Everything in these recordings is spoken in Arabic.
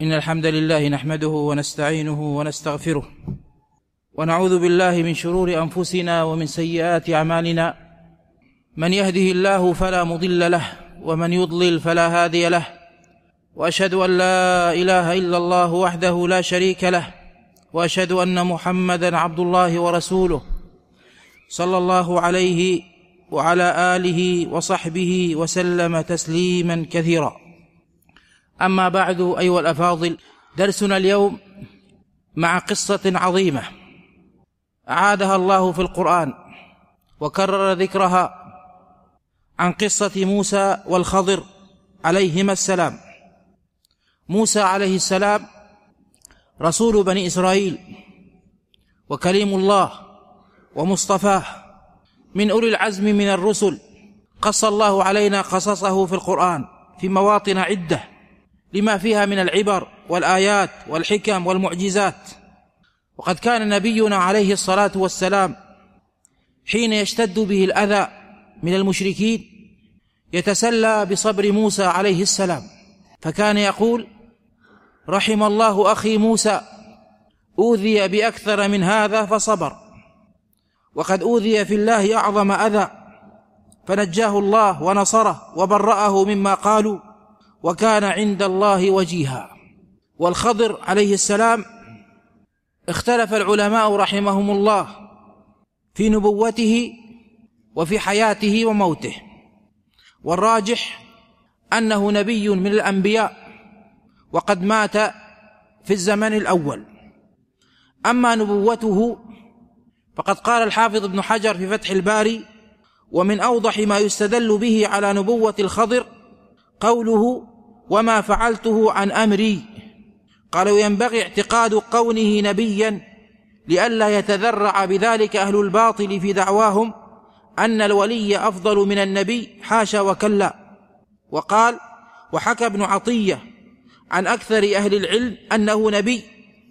إن الحمد لله نحمده ونستعينه ونستغفره ونعوذ بالله من شرور أنفسنا ومن سيئات أعمالنا. من يهده الله فلا مضل له ومن يضلل فلا هادي له، وأشهد أن لا إله إلا الله وحده لا شريك له، وأشهد أن محمدا عبد الله ورسوله صلى الله عليه وعلى آله وصحبه وسلم تسليما كثيرا. أما بعد أيها الأفاضل، درسنا اليوم مع قصة عظيمة أعادها الله في القرآن وكرر ذكرها، عن قصة موسى والخضر عليهما السلام. موسى عليه السلام رسول بني إسرائيل وكليم الله ومصطفاه من أولي العزم من الرسل، قص الله علينا قصصه في القرآن في مواطن عدة لما فيها من العبر والآيات والحكم والمعجزات. وقد كان نبينا عليه الصلاة والسلام حين يشتد به الأذى من المشركين يتسلى بصبر موسى عليه السلام، فكان يقول: رحم الله أخي موسى، أوذي بأكثر من هذا فصبر، وقد أوذي في الله أعظم أذى فنجاه الله ونصره وبرأه مما قالوا وكان عند الله وجيها. والخضر عليه السلام اختلف العلماء رحمهم الله في نبوته وفي حياته وموته، والراجح أنه نبي من الأنبياء وقد مات في الزمن الأول. أما نبوته فقد قال الحافظ ابن حجر في فتح الباري: ومن أوضح ما يستدل به على نبوة الخضر قوله: وما فعلته عن أمري. قالوا: ينبغي اعتقاد كونه نبيا لئلا يتذرع بذلك أهل الباطل في دعواهم أن الولي أفضل من النبي، حاشا وكلا. وقال: وحكى ابن عطية عن أكثر أهل العلم أنه نبي.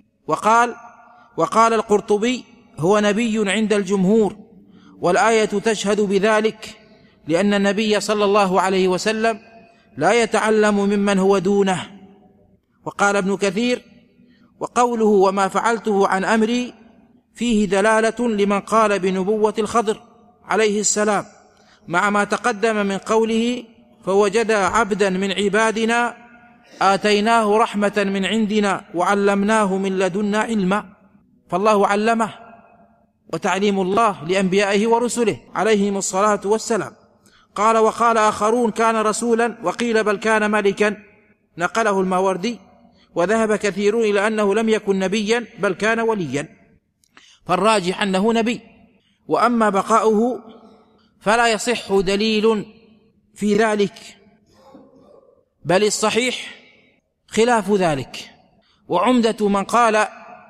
وقال القرطبي: هو نبي عند الجمهور، والآية تشهد بذلك، لأن النبي صلى الله عليه وسلم لا يتعلم ممن هو دونه. وقال ابن كثير: وقوله وما فعلته عن أمري فيه دلالة لمن قال بنبوة الخضر عليه السلام، مع ما تقدم من قوله: فوجد عبدا من عبادنا آتيناه رحمة من عندنا وعلمناه من لدنا علما. فالله علمه، وتعليم الله لأنبيائه ورسله عليهم الصلاة والسلام. قال: وقال آخرون كان رسولا، وقيل بل كان ملكا، نقله الماوردي. وذهب كثيرون إلى أنه لم يكن نبيا بل كان وليا، فالراجح أنه نبي. وأما بقاؤه فلا يصح دليل في ذلك، بل الصحيح خلاف ذلك. وعمدة من قال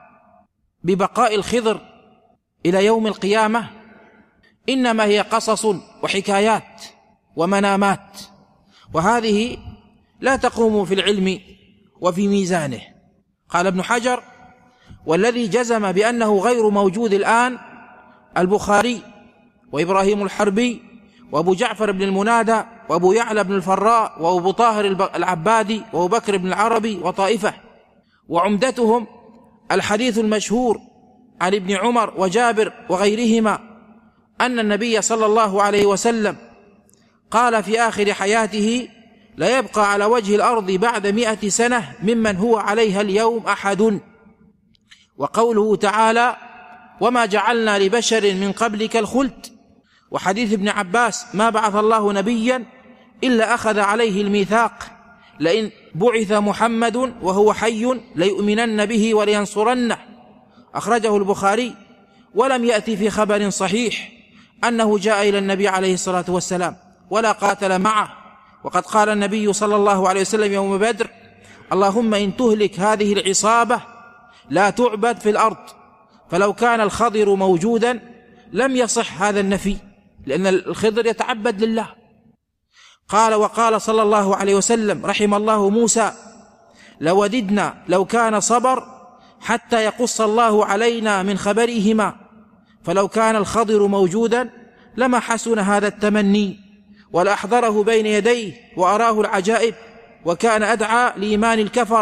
ببقاء الخضر إلى يوم القيامة إنما هي قصص وحكايات ومنامات، وهذه لا تقوم في العلم وفي ميزانه. قال ابن حجر: والذي جزم بأنه غير موجود الآن البخاري وإبراهيم الحربي وأبو جعفر بن المنادى وأبو يعلى بن الفراء وأبو طاهر العبادي وأبو بكر بن العربي وطائفة. وعمدتهم الحديث المشهور عن ابن عمر وجابر وغيرهما أن النبي صلى الله عليه وسلم قال في آخر حياته: لا يبقى على وجه الأرض بعد 100 سنة ممن هو عليها اليوم أحد. وقوله تعالى: وما جعلنا لبشر من قبلك الخلد. وحديث ابن عباس: ما بعث الله نبيا إلا أخذ عليه الميثاق، لئن بعث محمد وهو حي ليؤمنن به ولينصرنه، أخرجه البخاري. ولم يأتي في خبر صحيح أنه جاء إلى النبي عليه الصلاة والسلام ولا قاتل معه. وقد قال النبي صلى الله عليه وسلم يوم بدر: اللهم إن تهلك هذه العصابة لا تعبد في الأرض. فلو كان الخضر موجودا لم يصح هذا النفي، لأن الخضر يتعبد لله. قال: وقال صلى الله عليه وسلم: رحم الله موسى، لوددنا لو كان صبر حتى يقص الله علينا من خبرهما، فلو كان الخضر موجودا لما حسن هذا التمني ولأحضره بين يديه وأراه العجائب، وكان أدعى لإيمان الكفرة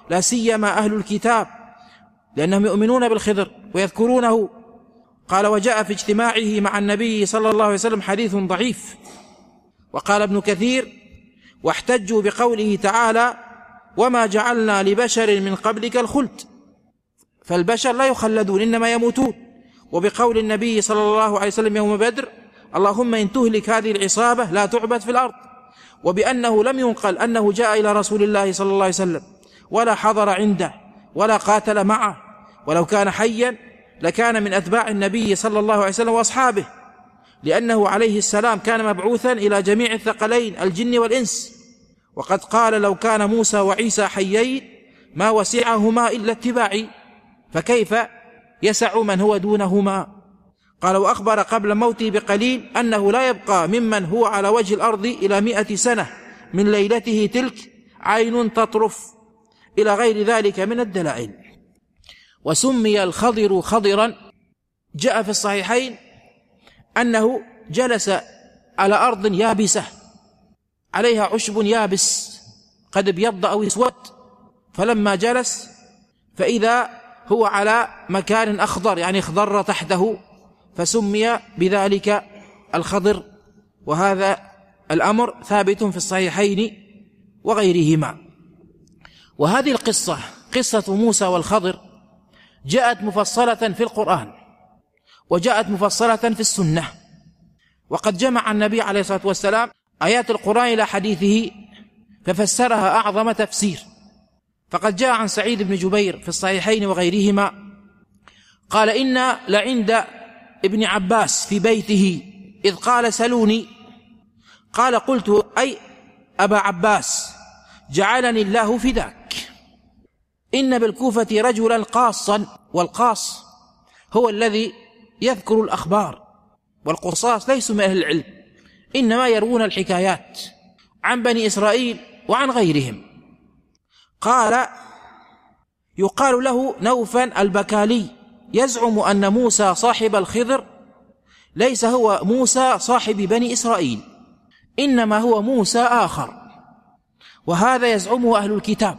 لا سيما أهل الكتاب، لأنهم يؤمنون بالخضر ويذكرونه. قال: وجاء في اجتماعه مع النبي صلى الله عليه وسلم حديث ضعيف. وقال ابن كثير: واحتجوا بقوله تعالى: وما جعلنا لبشر من قبلك الخلد، فالبشر لا يخلدون إنما يموتون. وبقول النبي صلى الله عليه وسلم يوم بدر: اللهم إن تهلك هذه العصابة لا تعبد في الأرض. وبأنه لم ينقل أنه جاء إلى رسول الله صلى الله عليه وسلم ولا حضر عنده ولا قاتل معه، ولو كان حيا لكان من أتباع النبي صلى الله عليه وسلم وأصحابه، لأنه عليه السلام كان مبعوثا إلى جميع الثقلين الجن والإنس. وقد قال: لو كان موسى وعيسى حيين ما وسعهما إلا اتباعي، فكيف يسع من هو دونهما؟ قال: وأخبر قبل موته بقليل أنه لا يبقى ممن هو على وجه الأرض إلى 100 سنة من ليلته تلك عين تطرف، إلى غير ذلك من الدلائل. وسمي الخضر خضرا، جاء في الصحيحين أنه جلس على أرض يابسة عليها عشب يابس قد ابيض أو اسود، فلما جلس فإذا هو على مكان أخضر، يعني اخضر تحته، فسمي بذلك الخضر. وهذا الأمر ثابت في الصحيحين وغيرهما. وهذه القصة، قصة موسى والخضر، جاءت مفصلة في القرآن وجاءت مفصلة في السنة. وقد جمع النبي عليه الصلاة والسلام آيات القرآن إلى حديثه ففسرها أعظم تفسير. فقد جاء عن سعيد بن جبير في الصحيحين وغيرهما قال: إن لعند ابن عباس في بيته إذ قال: سلوني. قال: قلت: أي أبا عباس، جعلني الله فداك، إن بالكوفة رجلا قاصا، والقاص هو الذي يذكر الأخبار، والقصاص ليسوا من أهل العلم، إنما يروون الحكايات عن بني إسرائيل وعن غيرهم. قال: يقال له نوفا البكالي، يزعم أن موسى صاحب الخضر ليس هو موسى صاحب بني إسرائيل، إنما هو موسى آخر. وهذا يزعمه أهل الكتاب،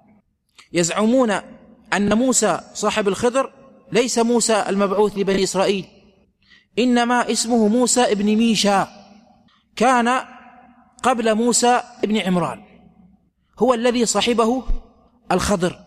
يزعمون أن موسى صاحب الخضر ليس موسى المبعوث لبني إسرائيل، إنما اسمه موسى ابن ميشا، كان قبل موسى ابن عمران، هو الذي صاحبه الخضر.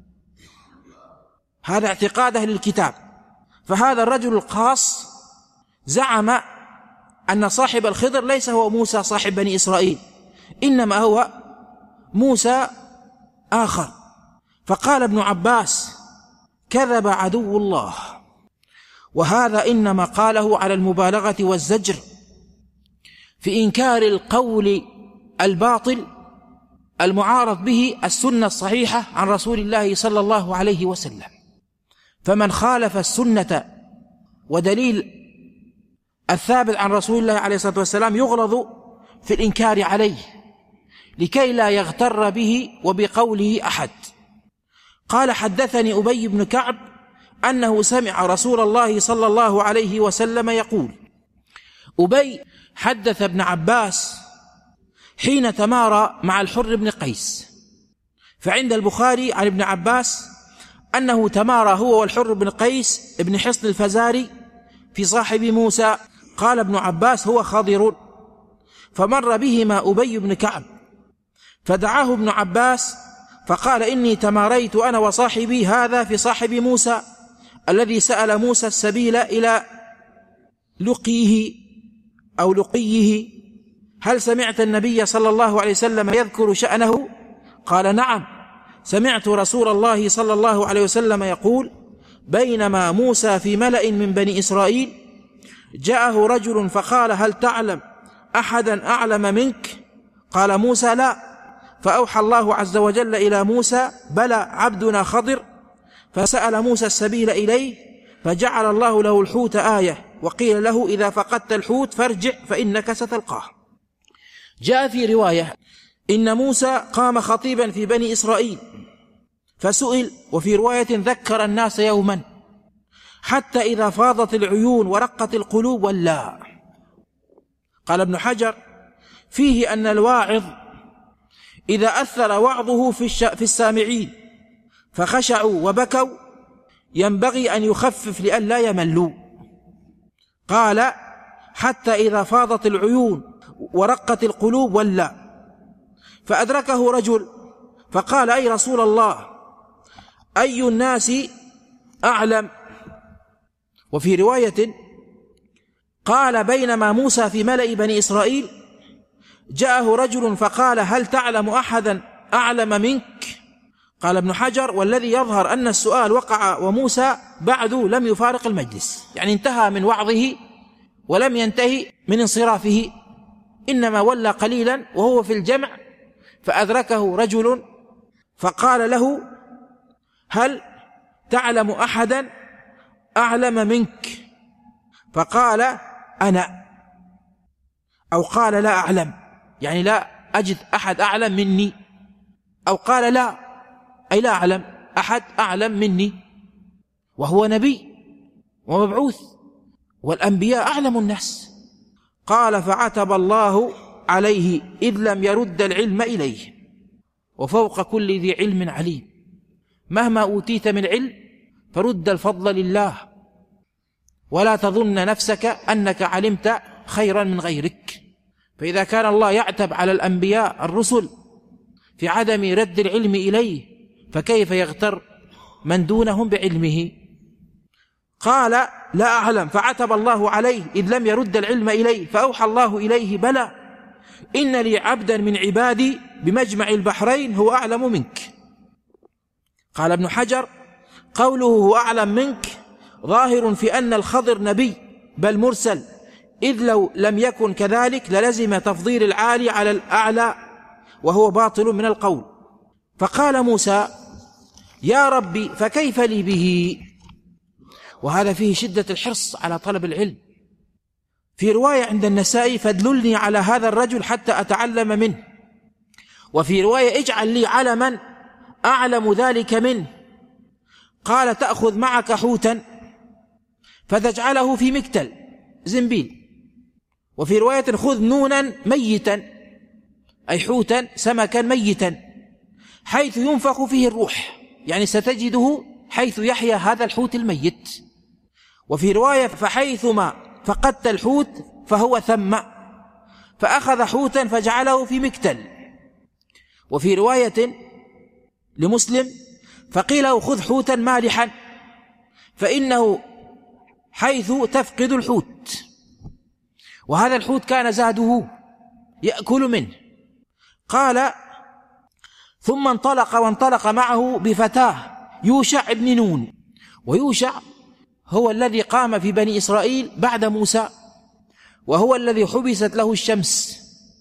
هذا اعتقاد أهل الكتاب. فهذا الرجل القاص زعم أن صاحب الخضر ليس هو موسى صاحب بني إسرائيل، إنما هو موسى آخر. فقال ابن عباس: كذب عدو الله. وهذا إنما قاله على المبالغة والزجر في إنكار القول الباطل المعارض به السنة الصحيحة عن رسول الله صلى الله عليه وسلم. فمن خالف السنة ودليل الثابت عن رسول الله عليه الصلاة والسلام يغلظ في الإنكار عليه لكي لا يغتر به وبقوله أحد. قال: حدثني أبي بن كعب أنه سمع رسول الله صلى الله عليه وسلم يقول. أبي حدث ابن عباس حين تمارى مع الحر بن قيس، فعند البخاري عن ابن عباس أنه تمارى هو والحر بن قيس ابن حصن الفزاري في صاحب موسى. قال ابن عباس: هو خضر. فمر بهما أبي بن كعب فدعاه ابن عباس فقال: إني تماريت أنا وصاحبي هذا في صاحب موسى الذي سأل موسى السبيل إلى لقيه أو لقيه، هل سمعت النبي صلى الله عليه وسلم يذكر شأنه؟ قال: نعم، سمعت رسول الله صلى الله عليه وسلم يقول: بينما موسى في ملأ من بني إسرائيل جاءه رجل فقال: هل تعلم أحدا أعلم منك؟ قال موسى: لا. فأوحى الله عز وجل إلى موسى: بلى عبدنا خضر. فسأل موسى السبيل إليه فجعل الله له الحوت آية، وقيل له: إذا فقدت الحوت فارجع فإنك ستلقاه. جاء في رواية إن موسى قام خطيبا في بني إسرائيل فسئل، وفي رواية ذكر الناس يوما حتى إذا فاضت العيون ورقت القلوب ولا. قال ابن حجر: فيه أن الواعظ إذا أثر وعظه في السامعين فخشعوا وبكوا ينبغي أن يخفف لئلا يملوا. قال: حتى إذا فاضت العيون ورقت القلوب ولى. فأدركه رجل فقال: أي رسول الله، أي الناس أعلم؟ وفي رواية قال: بينما موسى في ملأ بني إسرائيل جاءه رجل فقال: هل تعلم أحدا أعلم منك؟ قال ابن حجر: والذي يظهر أن السؤال وقع وموسى بعد لم يفارق المجلس، يعني انتهى من وعظه ولم ينتهي من انصرافه، إنما ولى قليلا وهو في الجمع، فأدركه رجل فقال له: هل تعلم أحدا أعلم منك؟ فقال: أنا، أو قال: لا أعلم، يعني لا أجد أحد أعلم مني، أو قال: لا، أي لا أعلم أحد أعلم مني، وهو نبي ومبعوث، والأنبياء أعلم الناس. قال: فعتب الله عليه إذ لم يرد العلم إليه، وفوق كل ذي علم عليم. مهما أوتيت من علم فرد الفضل لله، ولا تظن نفسك أنك علمت خيرا من غيرك. فإذا كان الله يعتب على الأنبياء الرسل في عدم رد العلم إليه، فكيف يغتر من دونهم بعلمه؟ قال: لا أعلم. فعتب الله عليه إذ لم يرد العلم إليه، فأوحى الله إليه: بلى، إن لي عبدا من عبادي بمجمع البحرين هو أعلم منك. قال ابن حجر: قوله هو أعلم منك ظاهر في أن الخضر نبي بل مرسل، إذ لو لم يكن كذلك للزم تفضيل العالي على الأعلى، وهو باطل من القول. فقال موسى: يا ربي فكيف لي به؟ وهذا فيه شدة الحرص على طلب العلم. في رواية عند النسائي: فادللني على هذا الرجل حتى أتعلم منه. وفي رواية: اجعل لي علما أعلم ذلك منه. قال: تأخذ معك حوتا فتجعله في مكتل زنبيل. وفي رواية: خذ نونا ميتا، أي حوتا سمكا ميتا، حيث ينفخ فيه الروح، يعني ستجده حيث يحيا هذا الحوت الميت. وفي رواية: فحيثما فقدت الحوت فهو ثم، فأخذ حوتا فجعله في مكتل. وفي رواية لمسلم: فقيل له: خذ حوتا مالحا، فإنه حيث تفقد الحوت. وهذا الحوت كان زاده يأكل منه. قال: ثم وانطلق معه بفتاه يوشع بن نون. ويوشع هو الذي قام في بني إسرائيل بعد موسى، وهو الذي حبست له الشمس،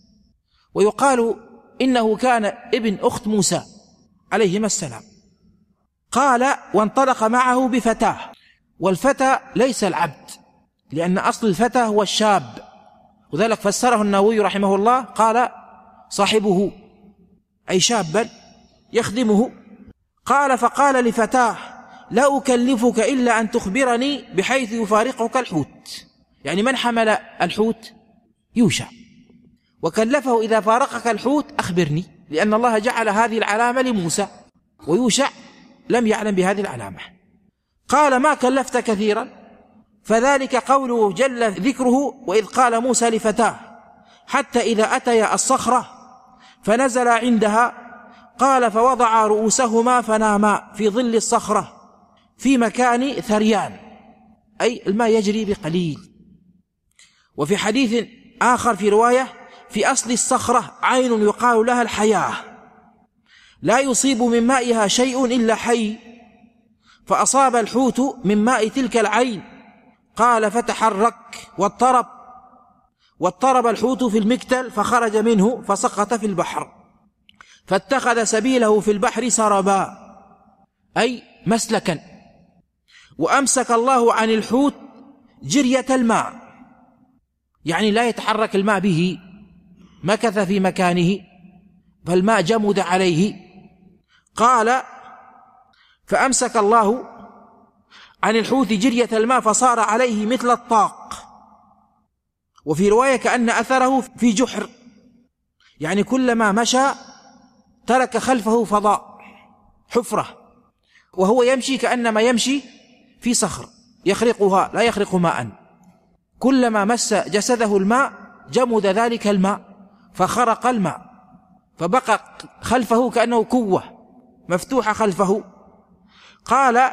ويقال إنه كان ابن أخت موسى عليهما السلام. قال: وانطلق معه بفتاه. والفتى ليس العبد، لأن أصل الفتى هو الشاب، وذلك فسره النووي رحمه الله قال: صاحبه، أي شابا يخدمه. قال: فقال لفتاه: لا أكلفك إلا أن تخبرني بحيث يفارقك الحوت، يعني من حمل الحوت؟ يوشع. وكلفه: إذا فارقك الحوت أخبرني، لأن الله جعل هذه العلامة لموسى، ويوشع لم يعلم بهذه العلامة. قال: ما كلفت كثيرا، فذلك قوله جل ذكره: وإذ قال موسى لفتاه حتى إذا أتيا الصخرة فنزل عندها، قال: فوضع رؤوسهما فناما في ظل الصخرة في مكان ثريان، أي الماء يجري بقليل. وفي حديث آخر في رواية: في أصل الصخرة عين يقال لها الحياة، لا يصيب من مائها شيء إلا حي، فأصاب الحوت من ماء تلك العين. قال: فتحرك واضطرب الحوت في المكتل، فخرج منه فسقط في البحر، فاتخذ سبيله في البحر سربا، أي مسلكا. وأمسك الله عن الحوت جرية الماء، يعني لا يتحرك الماء به، مكث في مكانه فالماء جمد عليه. قال: فأمسك الله عن الحوت جرية الماء فصار عليه مثل الطاق. وفي رواية: كأن أثره في جحر، يعني كلما مشى ترك خلفه فضاء، حفرة. وهو يمشي كأنما يمشي في صخر يخرقها، لا يخرق ماء، كلما مس جسده الماء جمد ذلك الماء فخرق الماء، فبقى خلفه كأنه كوة مفتوحة خلفه. قال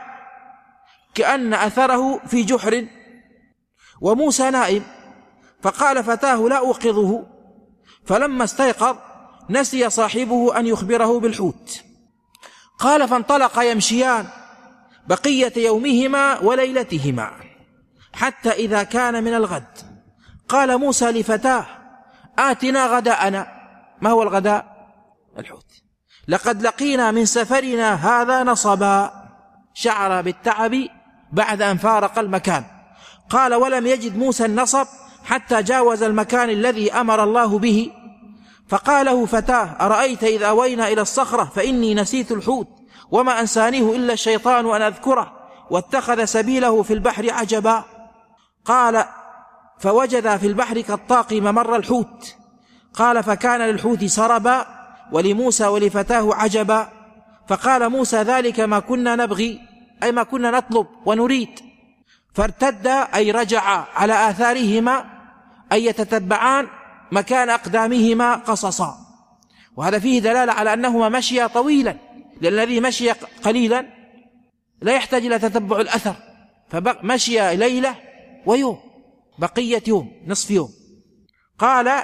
كأن أثره في جحر وموسى نائم، فقال فتاه لا أوقظه، فلما استيقظ نسي صاحبه أن يخبره بالحوت. قال فانطلق يمشيان بقية يومهما وليلتهما حتى إذا كان من الغد قال موسى لفتاه آتنا غداءنا. ما هو الغداء؟ الحوت. لقد لقينا من سفرنا هذا نصبا، شعر بالتعب بعد أن فارق المكان. قال ولم يجد موسى النصب حتى جاوز المكان الذي أمر الله به، فقاله فتاه أرأيت إذ أوينا إلى الصخرة فإني نسيت الحوت وما أنسانيه إلا الشيطان أن أذكره واتخذ سبيله في البحر عجبا. قال فوجد في البحر كالطاق ممر الحوت. قال فكان للحوت سربا ولموسى ولفتاه عجبا. فقال موسى ذلك ما كنا نبغي، أي ما كنا نطلب ونريد. فارتدا أي رجع على آثارهما، أي يتتبعان مكان أقدامهما قصصا. وهذا فيه دلالة على أنهما مشيا طويلا، لأن الذي مشي قليلا لا يحتاج إلى تتبع الأثر، فمشي ليلة ويوم، بقية يوم، نصف يوم. قال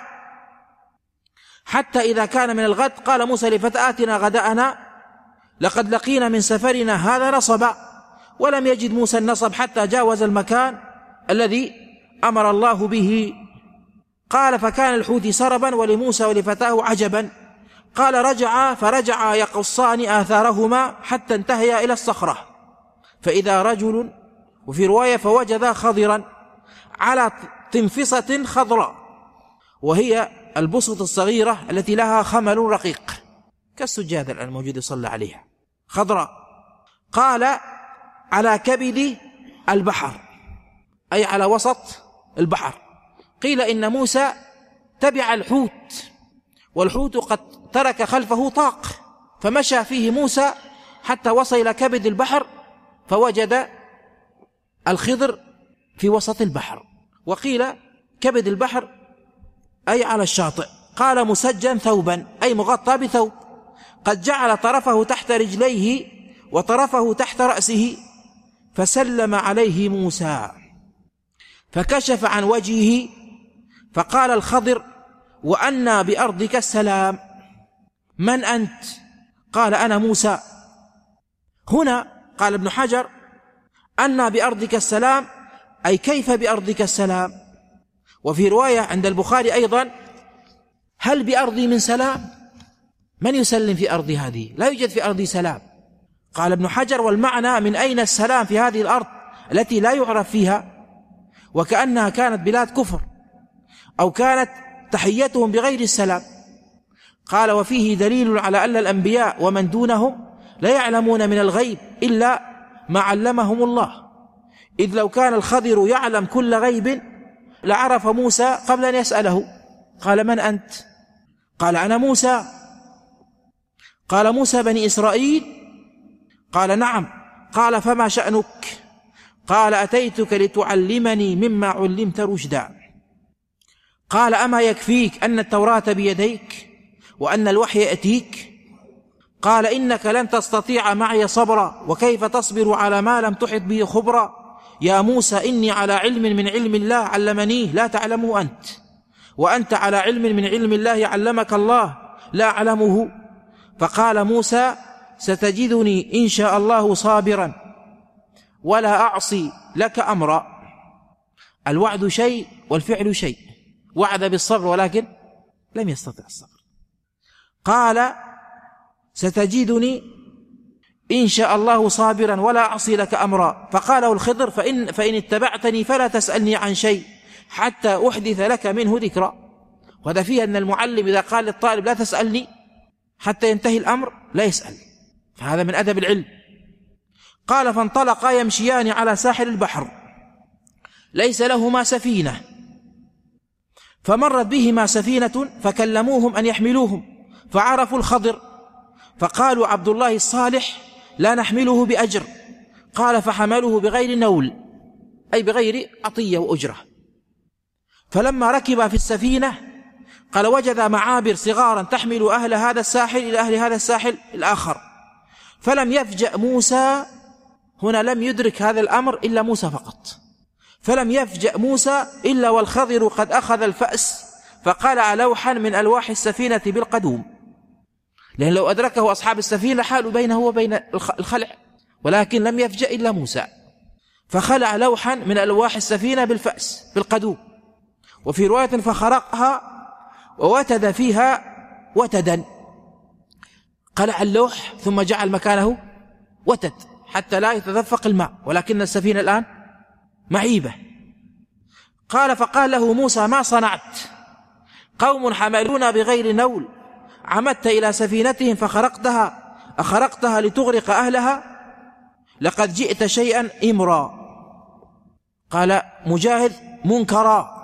حتى إذا كان من الغد قال موسى لفتاه آتنا غداءنا لقد لقينا من سفرنا هذا نصبا. ولم يجد موسى النصب حتى جاوز المكان الذي أمر الله به. قال فكان الحوت سربا ولموسى ولفتاه عجبا. قال رجعا فرجعا يقصان آثارهما حتى انتهيا إلى الصخرة، فإذا رجل، وفي رواية فوجدا خضرا على تنفصة خضراء، وهي البسط الصغيرة التي لها خمل رقيق كالسجادة الآن الموجودة صلى عليها، خضراء. قال على كبد البحر، أي على وسط البحر. قيل إن موسى تبع الحوت، والحوت قد ترك خلفه طاق، فمشى فيه موسى حتى وصل إلى كبد البحر فوجد الخضر في وسط البحر. وقيل كبد البحر أي على الشاطئ. قال مسجا ثوبا، أي مغطى بثوب، قد جعل طرفه تحت رجليه وطرفه تحت رأسه، فسلم عليه موسى فكشف عن وجهه، فقال الخضر وأنى بأرضك السلام، من أنت؟ قال أنا موسى. هنا قال ابن حجر أنى بأرضك السلام، أي كيف بأرضك السلام؟ وفي رواية عند البخاري أيضا هل بأرضي من سلام؟ من يسلم في أرضي هذه؟ لا يوجد في أرضي سلام. قال ابن حجر والمعنى من أين السلام في هذه الأرض التي لا يعرف فيها، وكأنها كانت بلاد كفر أو كانت تحيتهم بغير السلام. قال وفيه دليل على أن الأنبياء ومن دونهم لا يعلمون من الغيب إلا ما علمهم الله، إذ لو كان الخضر يعلم كل غيب لعرف موسى قبل أن يسأله. قال من أنت؟ قال أنا موسى. قال موسى بني إسرائيل؟ قال نعم. قال فما شأنك؟ قال أتيتك لتعلمني مما علمت رشدا. قال أما يكفيك أن التوراة بيديك وأن الوحي يأتيك؟ قال إنك لن تستطيع معي صبرا، وكيف تصبر على ما لم تحط به خبرا؟ يا موسى إني على علم من علم الله علمنيه لا تعلمه أنت، وأنت على علم من علم الله علمك الله لا أعلمه. فقال موسى ستجدني إن شاء الله صابرا ولا أعصي لك أمرا. الوعد شيء والفعل شيء، وعد بالصبر ولكن لم يستطع الصبر. قال ستجدني إن شاء الله صابرا ولا أعصي لك أمرا. فقاله الخضر فإن اتبعتني فلا تسألني عن شيء حتى أحدث لك منه ذكرا. وهذا فيه أن المعلم إذا قال للطالب لا تسألني حتى ينتهي الأمر لا يسأل، فهذا من أدب العلم. قال فانطلقا يمشيان على ساحل البحر ليس لهما سفينة، فمرت بهما سفينة فكلموهم أن يحملوهم، فعرفوا الخضر، فقالوا عبد الله الصالح لا نحمله بأجر. قال فحمله بغير نول، أي بغير عطية وأجرة. فلما ركب في السفينة قال وجد معابر صغارا تحمل أهل هذا الساحل إلى أهل هذا الساحل الآخر، فلم يفجأ موسى، هنا لم يدرك هذا الأمر إلا موسى فقط، فلم يفجأ موسى إلا والخضر قد أخذ الفأس فقلع لوحا من ألواح السفينة بالقدوم، لأن لو أدركه أصحاب السفينة حالوا بينه وبين الخلع، ولكن لم يفجأ إلا موسى، فخلع لوحا من ألواح السفينة بالفأس بالقدوم. وفي رواية فخرقها ووتد فيها وتدا، قلع اللوح ثم جعل مكانه وتد حتى لا يتدفق الماء، ولكن السفينة الآن معيبة. قال فقال له موسى ما صنعت؟ قوم حملونا بغير نول، عمدت إلى سفينتهم فخرقتها، أخرقتها لتغرق أهلها؟ لقد جئت شيئا إمرا. قال مجاهد منكرا.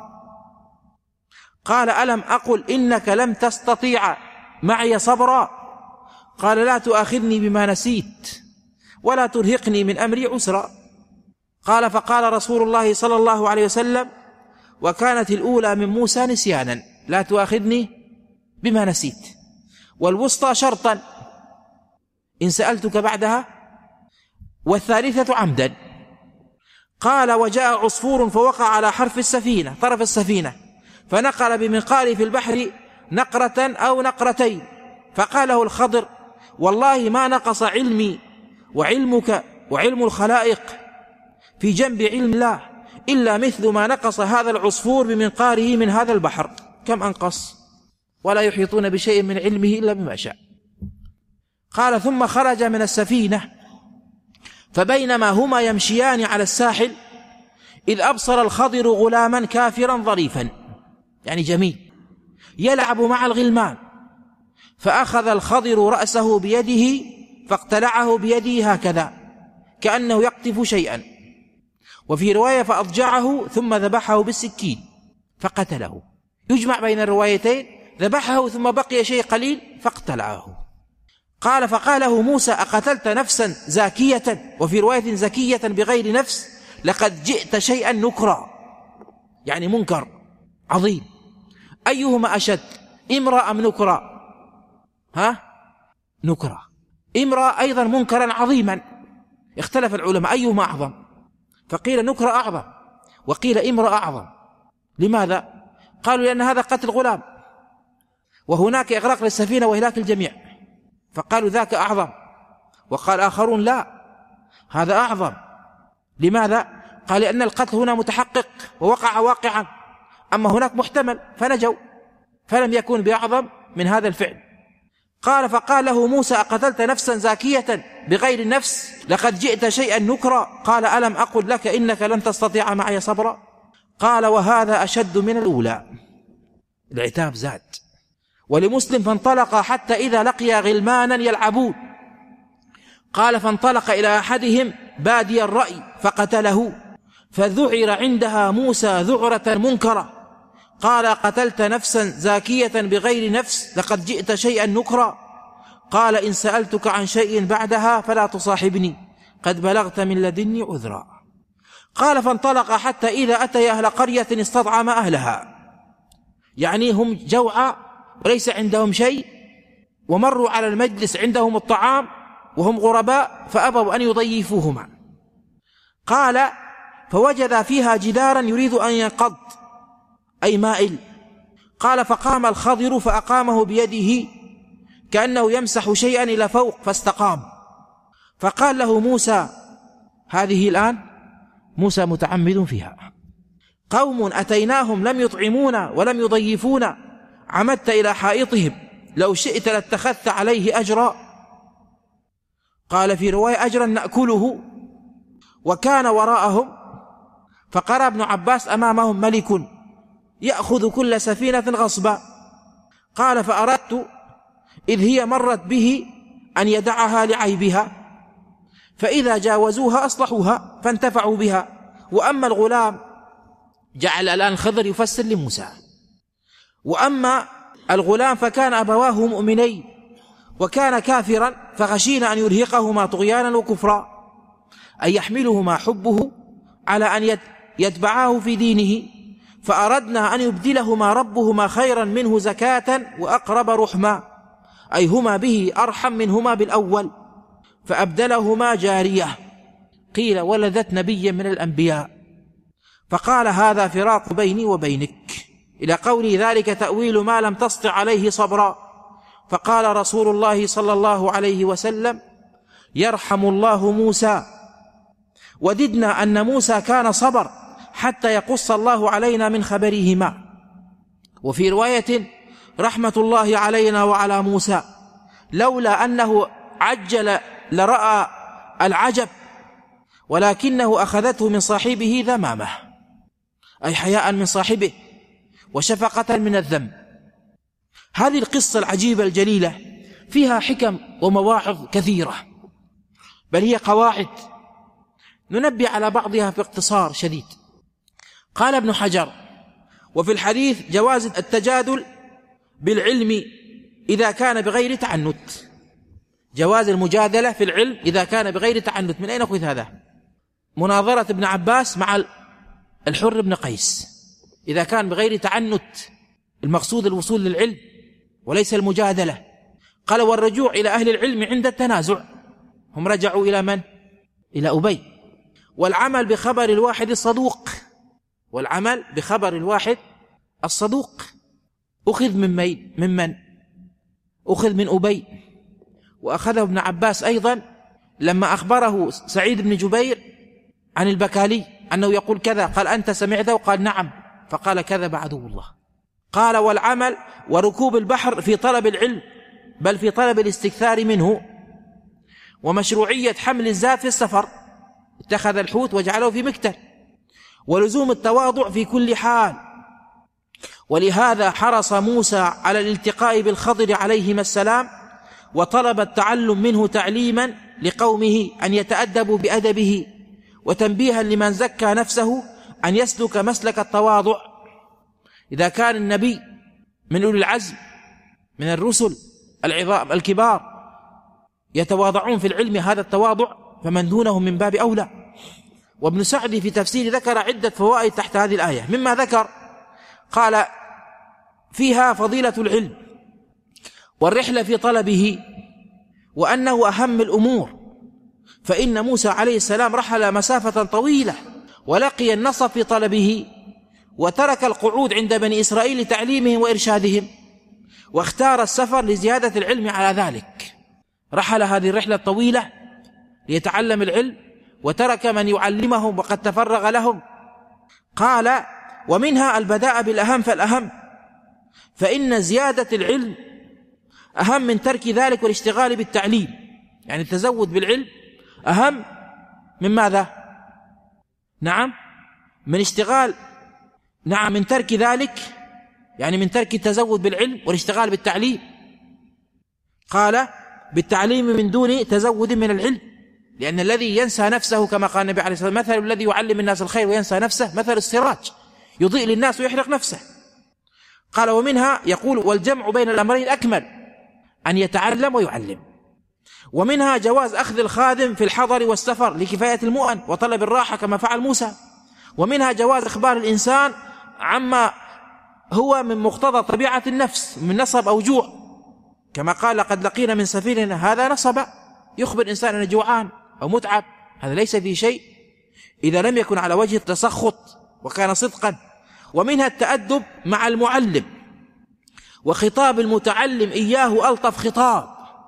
قال ألم أقل إنك لم تستطيع معي صبرا؟ قال لا تؤاخذني بما نسيت ولا ترهقني من أمري عسرا. قال فقال رسول الله صلى الله عليه وسلم وكانت الأولى من موسى نسيانا، لا تؤاخذني بما نسيت، والوسطى شرطا إن سألتك بعدها، والثالثة عمدا. قال وجاء عصفور فوقع على حرف السفينة طرف السفينة فنقر بمنقاره في البحر نقرة أو نقرتين، فقاله الخضر والله ما نقص علمي وعلمك وعلم الخلائق في جنب علم الله إلا مثل ما نقص هذا العصفور بمنقاره من هذا البحر. كم أنقص؟ ولا يحيطون بشيء من علمه إلا بما شاء. قال ثم خرج من السفينة فبينما هما يمشيان على الساحل إذ أبصر الخضر غلاما كافرا ظريفا، يعني جميل، يلعب مع الغلمان، فأخذ الخضر رأسه بيده فاقتلعه بيده هكذا كأنه يقطف شيئا. وفي رواية فأضجعه ثم ذبحه بالسكين فقتله. يجمع بين الروايتين، ذبحه ثم بقي شيء قليل فاقتلعه. قال فقاله موسى أقتلت نفسا زاكية، وفي رواية زكية بغير نفس، لقد جئت شيئا نكرا، يعني منكر عظيم. أيهما أشد، امرأ أم نكرا؟ نكرا. امرأ أيضا منكرا عظيما، اختلف العلماء أيهما أعظم، فقيل نكرا أعظم وقيل امرأ أعظم. لماذا؟ قالوا لأن هذا قتل غلام وهناك إغراق للسفينة وإهلاك الجميع، فقالوا ذاك أعظم. وقال آخرون لا، هذا أعظم. لماذا؟ قال لأن القتل هنا متحقق ووقع واقعا، أما هناك محتمل فنجوا، فلم يكن بأعظم من هذا الفعل. قال فقال له موسى أقتلت نفسا زاكية بغير نفس لقد جئت شيئا نكرا. قال ألم أقل لك إنك لن تستطيع معي صبرا؟ قال وهذا أشد من الأولى. العتاب زاد. ولمسلم فانطلق حتى إذا لقي غلمانا يلعبون، قال فانطلق إلى أحدهم بادي الرأي فقتله، فذعر عندها موسى ذعرة منكرة. قال قتلت نفسا زاكية بغير نفس لقد جئت شيئا نكرا. قال إن سألتك عن شيء بعدها فلا تصاحبني قد بلغت من لدني عذرا. قال فانطلق حتى إذا أتي أهل قرية استطعم أهلها، يعني هم جوعى وليس عندهم شيء، ومروا على المجلس عندهم الطعام وهم غرباء فأبوا أن يضيفوهما. قال فوجد فيها جدارا يريد أن ينقض أي مائل. قال فقام الخضر فأقامه بيده كأنه يمسح شيئا إلى فوق فاستقام. فقال له موسى، هذه الآن موسى متعمد فيها، قوم أتيناهم لم يطعمونا ولم يضيفونا، عمدت إلى حائطهم لو شئت لاتخذت عليه أجرا. قال في رواية أجرا نأكله. وكان وراءهم فقرأ ابن عباس أمامهم ملك يأخذ كل سفينة غصبا. قال فأردت إذ هي مرت به أن يدعها لعيبها، فإذا جاوزوها أصلحوها فانتفعوا بها. وأما الغلام، جعل الآن خضر يفسر لموسى، وأما الغلام فكان أبواه مؤمنين وكان كافرا فخشينا أن يرهقهما طغيانا وكفرا، أن يحملهما حبه على أن يتبعاه في دينه، فأردنا أن يبدلهما ربهما خيرا منه زكاة وأقرب رحما، أي هما به أرحم منهما بالأول، فأبدلهما جارية. قيل ولدت نبيا من الأنبياء، فقال هذا فراق بيني وبينك، إلى قول ذلك تأويل ما لم تسطع عليه صبرا. فقال رسول الله صلى الله عليه وسلم يرحم الله موسى، وددنا أن موسى كان صبر حتى يقص الله علينا من خبرهما. وفي رواية رحمة الله علينا وعلى موسى، لولا أنه عجل لرأى العجب، ولكنه أخذته من صاحبه ذمامه، أي حياء من صاحبه وشفقة من الذنب. هذه القصة العجيبة الجليلة فيها حكم ومواعظ كثيرة، بل هي قواعد ننبه على بعضها في اختصار شديد. قال ابن حجر: وفي الحديث جواز التجادل بالعلم إذا كان بغير تعنت، جواز المجادلة في العلم إذا كان بغير تعنت. من أين أخذ هذا؟ مناظرة ابن عباس مع الحر بن قيس، إذا كان بغير تعنت، المقصود الوصول للعلم وليس المجادلة. قال والرجوع إلى أهل العلم عند التنازع، هم رجعوا إلى من؟ إلى أبي. والعمل بخبر الواحد الصدوق، والعمل بخبر الواحد الصدوق أخذ ممن أخذ من أبي، وأخذه ابن عباس أيضا لما أخبره سعيد بن جبير عن البكالي أنه يقول كذا، قال أنت سمعته؟ قال نعم، فقال كذب عدو الله. قال والعمل وركوب البحر في طلب العلم، بل في طلب الاستكثار منه، ومشروعية حمل الزاد في السفر، اتخذ الحوت وجعله في مكتل، ولزوم التواضع في كل حال. ولهذا حرص موسى على الالتقاء بالخضر عليهما السلام، وطلب التعلم منه تعليما لقومه أن يتأدبوا بأدبه، وتنبيها لمن زكى نفسه أن يسلك مسلك التواضع. إذا كان النبي من أولي العزم من الرسل العظام الكبار يتواضعون في العلم هذا التواضع، فمن دونهم من باب أولى. وابن سعدي في تفسير ذكر عدة فوائد تحت هذه الآية، مما ذكر قال فيها فضيلة العلم والرحلة في طلبه، وأنه أهم الأمور، فإن موسى عليه السلام رحل مسافة طويلة ولقي النصب في طلبه، وترك القعود عند بني إسرائيل لتعليمهم وإرشادهم، واختار السفر لزيادة العلم على ذلك. رحل هذه الرحلة الطويلة ليتعلم العلم، وترك من يعلمهم وقد تفرغ لهم. قال ومنها البداء بالأهم فالأهم، فإن زيادة العلم أهم من ترك ذلك والاشتغال بالتعليم، يعني التزود بالعلم أهم من ماذا؟ نعم، من اشتغال، نعم، من ترك ذلك، يعني من ترك التزود بالعلم والاشتغال بالتعليم. قال بالتعليم من دون تزود من العلم، لأن الذي ينسى نفسه كما قال النبي عليه الصلاة والسلام مثل الذي يعلم الناس الخير وينسى نفسه مثل السراج يضيء للناس ويحرق نفسه. قال ومنها يقول والجمع بين الأمرين أكمل، أن يتعلم ويعلم. ومنها جواز أخذ الخادم في الحضر والسفر لكفاية المؤن وطلب الراحة كما فعل موسى. ومنها جواز إخبار الإنسان عما هو من مقتضى طبيعة النفس من نصب أو جوع، كما قال لقد لقينا من سفيرنا هذا نصبا، يخبر إنسان أنه جوعان أو متعب، هذا ليس فيه شيء إذا لم يكن على وجه التسخط وكان صدقا. ومنها التأدب مع المعلم، وخطاب المتعلم إياه ألطف خطاب،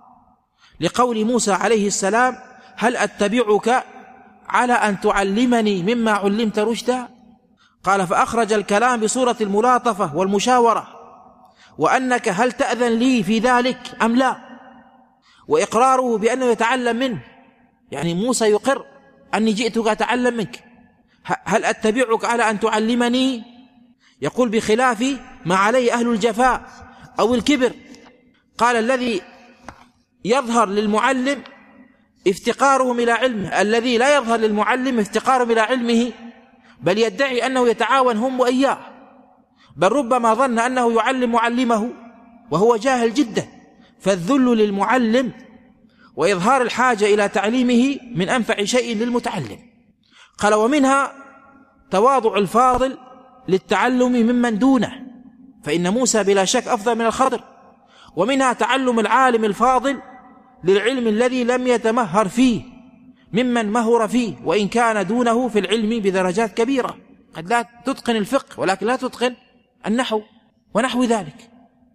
لقول موسى عليه السلام هل أتبعك على أن تعلمني مما علمت رشدا؟ قال فأخرج الكلام بصورة الملاطفة والمشاورة، وأنك هل تأذن لي في ذلك أم لا، وإقراره بأنه يتعلم منه، يعني موسى يقر أني جئتك أتعلم منك. هل أتبعك على أن تعلمني؟ يقول بخلاف ما عليه أهل الجفاء أو الكبر. قال الذي يظهر للمعلم افتقارهم إلى علمه، الذي لا يظهر للمعلم افتقارهم إلى علمه، بل يدعي أنه يتعاون هم وإياه، بل ربما ظن أنه يعلم معلمه وهو جاهل جدا، فالذل للمعلم وإظهار الحاجة إلى تعليمه من أنفع شيء للمتعلم. قال ومنها تواضع الفاضل للتعلم ممن دونه، فإن موسى بلا شك أفضل من الخضر. ومنها تعلم العالم الفاضل للعلم الذي لم يتمهر فيه ممن مهر فيه، وإن كان دونه في العلم بدرجات كبيرة. قد لا تتقن الفقه ولكن لا تتقن النحو ونحو ذلك.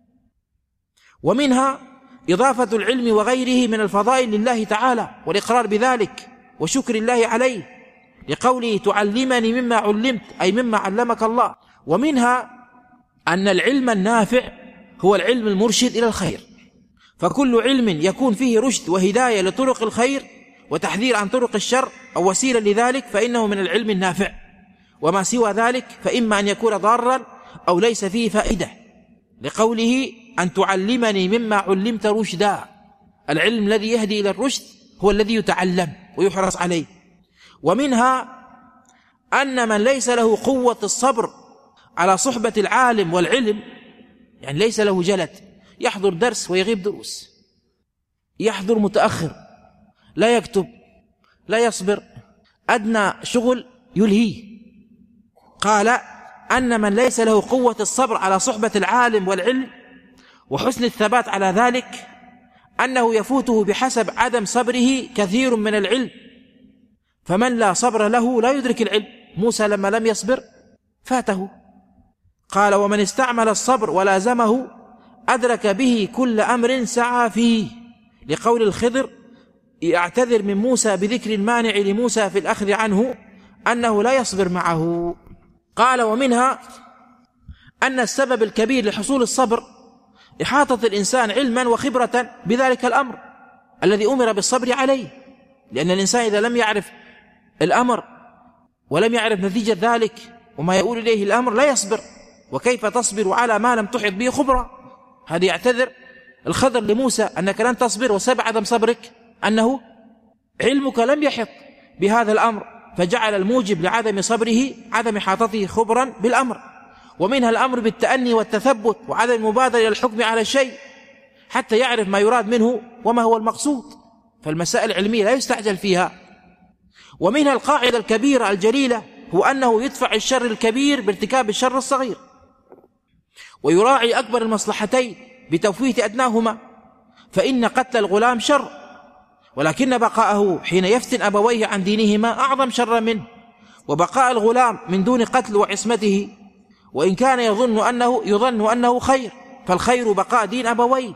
ومنها إضافة العلم وغيره من الفضائل لله تعالى والإقرار بذلك وشكر الله عليه، لقوله تعلمني مما علمت، أي مما علمك الله. ومنها أن العلم النافع هو العلم المرشد إلى الخير، فكل علم يكون فيه رشد وهداية لطرق الخير وتحذير عن طرق الشر أو وسيلة لذلك فإنه من العلم النافع، وما سوى ذلك فإما أن يكون ضارا أو ليس فيه فائدة، لقوله أن تعلمني مما علمت رشدا. العلم الذي يهدي إلى الرشد هو الذي يتعلم ويحرص عليه. ومنها أن من ليس له قوة الصبر على صحبة العالم والعلم، يعني ليس له جلد، يحضر درس ويغيب دروس، يحضر متأخر، لا يكتب، لا يصبر، أدنى شغل يلهيه. قال أن من ليس له قوة الصبر على صحبة العالم والعلم وحسن الثبات على ذلك، أنه يفوته بحسب عدم صبره كثير من العلم، فمن لا صبر له لا يدرك العلم. موسى لما لم يصبر فاته. قال ومن استعمل الصبر ولازمه أدرك به كل أمر سعى فيه، لقول الخضر يعتذر من موسى بذكر المانع لموسى في الأخذ عنه أنه لا يصبر معه. قال ومنها أن السبب الكبير لحصول الصبر إحاطة الإنسان علما وخبرة بذلك الأمر الذي أمر بالصبر عليه، لأن الإنسان إذا لم يعرف الأمر ولم يعرف نتيجة ذلك وما يقول إليه الأمر لا يصبر. وكيف تصبر على ما لم تحط به خبرة؟ هذا يعتذر الخضر لموسى أنك لن تصبر، وسبب عدم صبرك أنه علمك لم يحط بهذا الأمر، فجعل الموجب لعدم صبره عدم إحاطته خبرا بالأمر. ومنها الأمر بالتأني والتثبت وعدم المبادرة إلى الحكم على الشيء حتى يعرف ما يراد منه وما هو المقصود، فالمسائل العلمية لا يستعجل فيها. ومنها القاعدة الكبيرة الجليلة، هو أنه يدفع الشر الكبير بارتكاب الشر الصغير، ويراعي أكبر المصلحتين بتفويت أدناهما، فإن قتل الغلام شر، ولكن بقاءه حين يفتن أبويه عن دينهما أعظم شر منه، وبقاء الغلام من دون قتل وعصمته وإن كان يظن أنه خير، فالخير بقاء دين أبويه،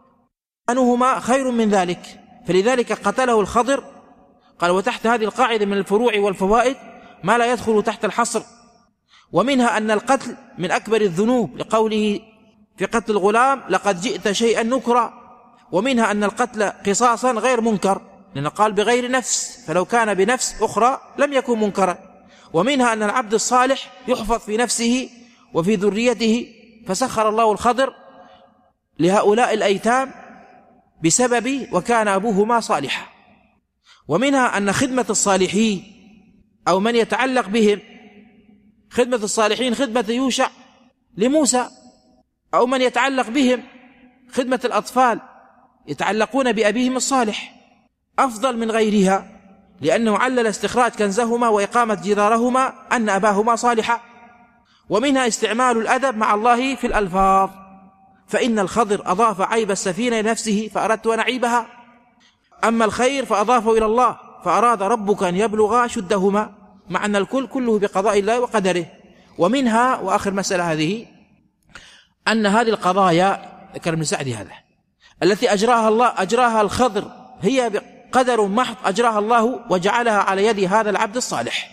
أنهما خير من ذلك، فلذلك قتله الخضر. قال وتحت هذه القاعدة من الفروع والفوائد ما لا يدخل تحت الحصر. ومنها أن القتل من أكبر الذنوب، لقوله في قتل الغلام لقد جئت شيئا نكرا. ومنها أن القتل قصاصا غير منكر، لأن قال بغير نفس، فلو كان بنفس أخرى لم يكن منكرا. ومنها أن العبد الصالح يحفظ في نفسه وفي ذريته، فسخر الله الخضر لهؤلاء الأيتام بسبب وكان أبوهما صالحا. ومنها أن خدمة الصالحين أو من يتعلق بهم، خدمة الصالحين خدمة يوشع لموسى، أو من يتعلق بهم خدمة الأطفال يتعلقون بأبيهم الصالح، أفضل من غيرها، لأنه علل استخراج كنزهما وإقامة جدارهما أن أباهما صالحا. ومنها استعمال الأدب مع الله في الألفاظ، فإن الخضر أضاف عيب السفينة لنفسه فأردت أن أعيبها، أما الخير فأضافه إلى الله فأراد ربك أن يبلغا شدهما، مع أن الكل كله بقضاء الله وقدره. ومنها وآخر مسألة هذه أن هذه القضايا ذكر ابن سعدي هذا التي أجراها الخضر هي بقدر محض أجراها الله وجعلها على يد هذا العبد الصالح،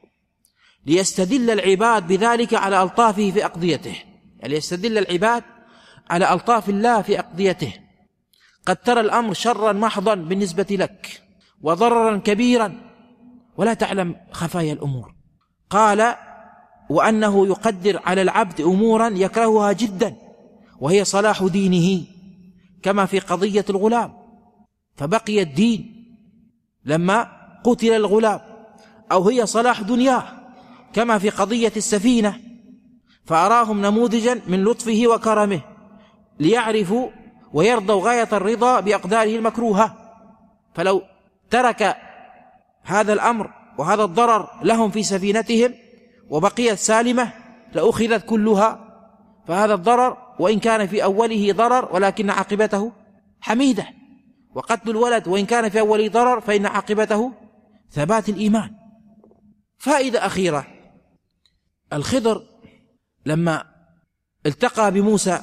ليستدل العباد بذلك على ألطافه في أقضيته، يعني يستدل العباد على ألطاف الله في أقضيته. قد ترى الأمر شرا محضا بالنسبة لك وضررا كبيرا ولا تعلم خفايا الأمور. قال وأنه يقدر على العبد أمورا يكرهها جدا، وهي صلاح دينه، كما في قضية الغلام، فبقي الدين لما قتل الغلام، أو هي صلاح دنياه كما في قضية السفينة، فأراهم نموذجا من لطفه وكرمه ليعرفوا ويرضوا غاية الرضا بأقداره المكروهة. فلو ترك هذا الأمر وهذا الضرر لهم في سفينتهم وبقيت سالمة لأخذت كلها، فهذا الضرر وإن كان في أوله ضرر ولكن عاقبته حميدة، وقتل الولد وإن كان في أوله ضرر فإن عاقبته ثبات الإيمان. فائدة أخيرة: الخضر لما التقى بموسى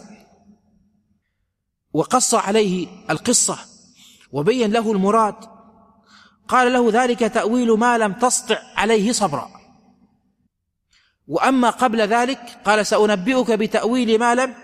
وقص عليه القصة وبين له المراد قال له: ذلك تأويل ما لم تسطع عليه صبرا. وأما قبل ذلك قال: سأنبئك بتأويل ما لم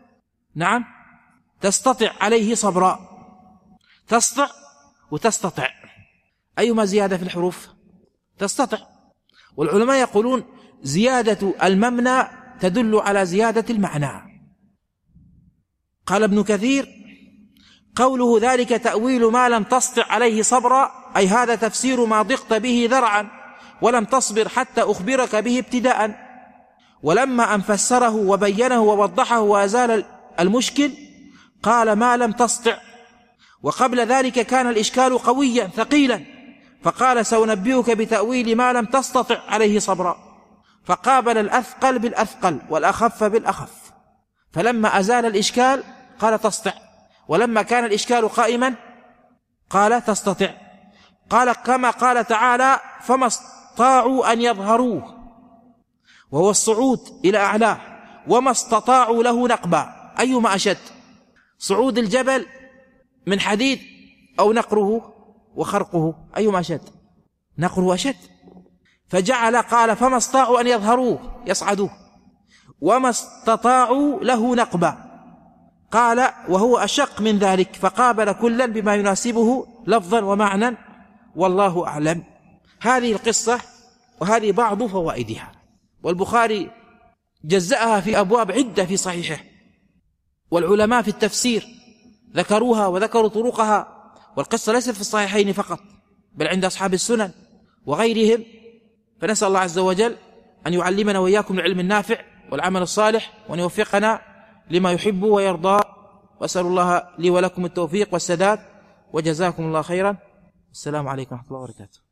تستطع عليه صبرا. تسطع وتستطع، أيما زيادة في الحروف؟ تستطع. والعلماء يقولون زيادة المبنى تدل على زيادة المعنى. قال ابن كثير: قوله ذلك تأويل ما لم تسطع عليه صبرا، أي هذا تفسير ما ضقت به ذرعا ولم تصبر حتى أخبرك به ابتداء. ولما أن فسره وبينه ووضحه وأزال المشكل قال: ما لم تسطع. وقبل ذلك كان الإشكال قويا ثقيلا، فقال: سأنبئك بتأويل ما لم تستطع عليه صبرا. فقابل الأثقل بالأثقل والأخف بالأخف، فلما أزال الإشكال قال: تسطع، ولما كان الإشكال قائما قال: تستطع. قال كما قال تعالى: فما استطاعوا أن يظهروه، وهو الصعود إلى أعلاه، وما استطاعوا له نقبا. أيما أشد؟ صعود الجبل من حديد أو نقره وخرقه؟ أيما أشد؟ نقره أشد. فجعل قال: فما استطاعوا أن يظهروه يصعدوه، وما استطاعوا له نقبا، قال وهو أشق من ذلك، فقابل كلا بما يناسبه لفظا ومعنى، والله أعلم. هذه القصة وهذه بعض فوائدها، والبخاري جزأها في أبواب عدة في صحيحه، والعلماء في التفسير ذكروها وذكروا طرقها، والقصة ليست في الصحيحين فقط بل عند أصحاب السنن وغيرهم. فنسأل الله عز وجل أن يعلمنا وإياكم العلم النافع والعمل الصالح، وأن يوفقنا لما يحب ويرضى، وأسأل الله لي ولكم التوفيق والسداد، وجزاكم الله خيرا. السلام عليكم ورحمة الله وبركاته.